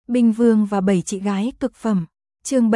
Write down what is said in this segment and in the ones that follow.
Binh Vương và 7 chị gái cực phẩm. Chương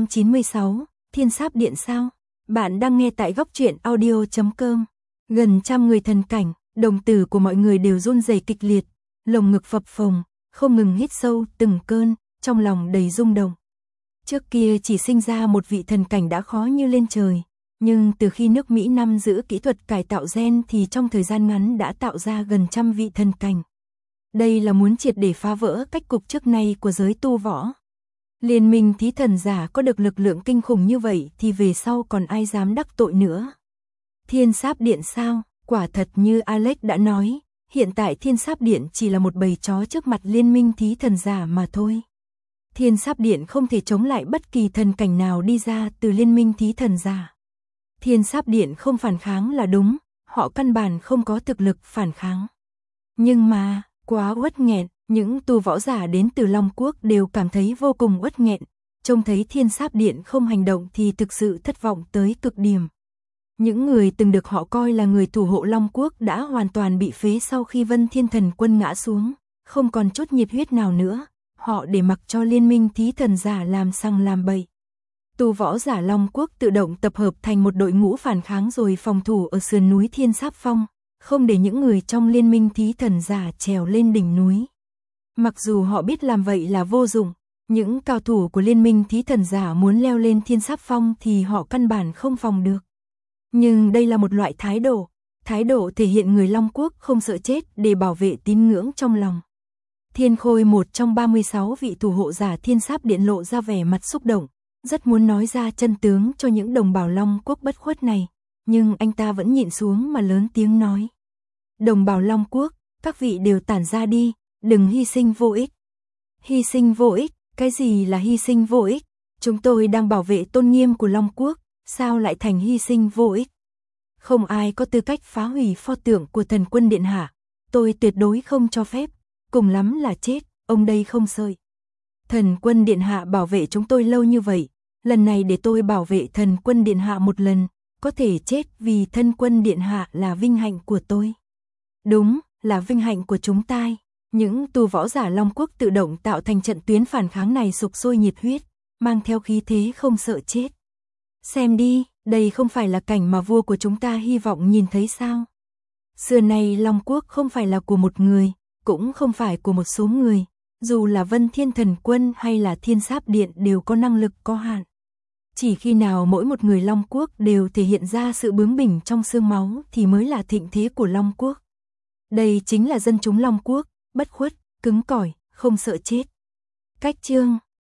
796, Thiên Sáp Điện sao? Bạn đang nghe tại góc truyện audio.com. Gần trăm người thần cảnh, đồng tử của mọi người đều run rẩy kịch liệt, lồng ngực phập phồng, không ngừng hít sâu từng cơn, trong lòng đầy rung động. Trước kia chỉ sinh ra một vị thần cảnh đã khó như lên trời, nhưng từ khi nước Mỹ nắm giữ kỹ thuật cải tạo gen thì trong thời gian ngắn đã tạo ra gần trăm vị thần cảnh. Đây là muốn triệt để phá vỡ cách cục trước nay của giới tu võ. Liên minh thí thần giả có được lực lượng kinh khủng như vậy thì về sau còn ai dám đắc tội nữa. Thiên Sáp Điện sao? Quả thật như Alex đã nói, hiện tại Thiên Sáp Điện chỉ là một bầy chó trước mặt liên minh thí thần giả mà thôi. Thiên Sáp Điện không thể chống lại bất kỳ thần cảnh nào đi ra từ liên minh thí thần giả. Thiên Sáp Điện không phản kháng là đúng, họ căn bản không có thực lực phản kháng. Nhưng mà, quá uất nghẹn, những tu võ giả đến từ Long Quốc đều cảm thấy vô cùng uất nghẹn, trông thấy Thiên Sáp Điện không hành động thì thực sự thất vọng tới cực điểm. Những người từng được họ coi là người thủ hộ Long Quốc đã hoàn toàn bị phế sau khi Vân Thiên Thần Quân ngã xuống, không còn chút nhiệt huyết nào nữa, họ để mặc cho liên minh thí thần giả làm sằng làm bậy. Tu võ giả Long Quốc tự động tập hợp thành một đội ngũ phản kháng rồi phòng thủ ở sườn núi Thiên Sáp Phong, không để những người trong liên minh thí thần giả trèo lên đỉnh núi. Mặc dù họ biết làm vậy là vô dụng, những cao thủ của liên minh thí thần giả muốn leo lên Thiên Sáp Phong thì họ căn bản không phòng được. Nhưng đây là một loại thái độ thể hiện người Long Quốc không sợ chết để bảo vệ tín ngưỡng trong lòng. Thiên Khôi, một trong 36 vị thủ hộ giả Thiên Sáp Điện, lộ ra vẻ mặt xúc động, rất muốn nói ra chân tướng cho những đồng bào Long Quốc bất khuất này, nhưng anh ta vẫn nhịn xuống mà lớn tiếng nói. Đồng bào Long Quốc, các vị đều tản ra đi, đừng hy sinh vô ích. Hy sinh vô ích? Cái gì là hy sinh vô ích? Chúng tôi đang bảo vệ tôn nghiêm của Long Quốc, sao lại thành hy sinh vô ích? Không ai có tư cách phá hủy pho tượng của Thần Quân Điện Hạ, tôi tuyệt đối không cho phép, cùng lắm là chết, ông đây không sợi. Thần Quân Điện Hạ bảo vệ chúng tôi lâu như vậy, lần này để tôi bảo vệ Thần Quân Điện Hạ một lần, có thể chết vì Thần Quân Điện Hạ là vinh hạnh của tôi. Đúng, là vinh hạnh của chúng ta. Những tu võ giả Long Quốc tự động tạo thành trận tuyến phản kháng này sục sôi nhiệt huyết, mang theo khí thế không sợ chết. Xem đi, đây không phải là cảnh mà vua của chúng ta hy vọng nhìn thấy sao? Xưa nay Long Quốc không phải là của một người, cũng không phải của một số người, dù là Vân Thiên Thần Quân hay là Thiên Sáp Điện đều có năng lực có hạn. Chỉ khi nào mỗi một người Long Quốc đều thể hiện ra sự bướng bỉnh trong xương máu thì mới là thịnh thế của Long Quốc. Đây chính là dân chúng Long Quốc, bất khuất, cứng cỏi, không sợ chết. Cách chương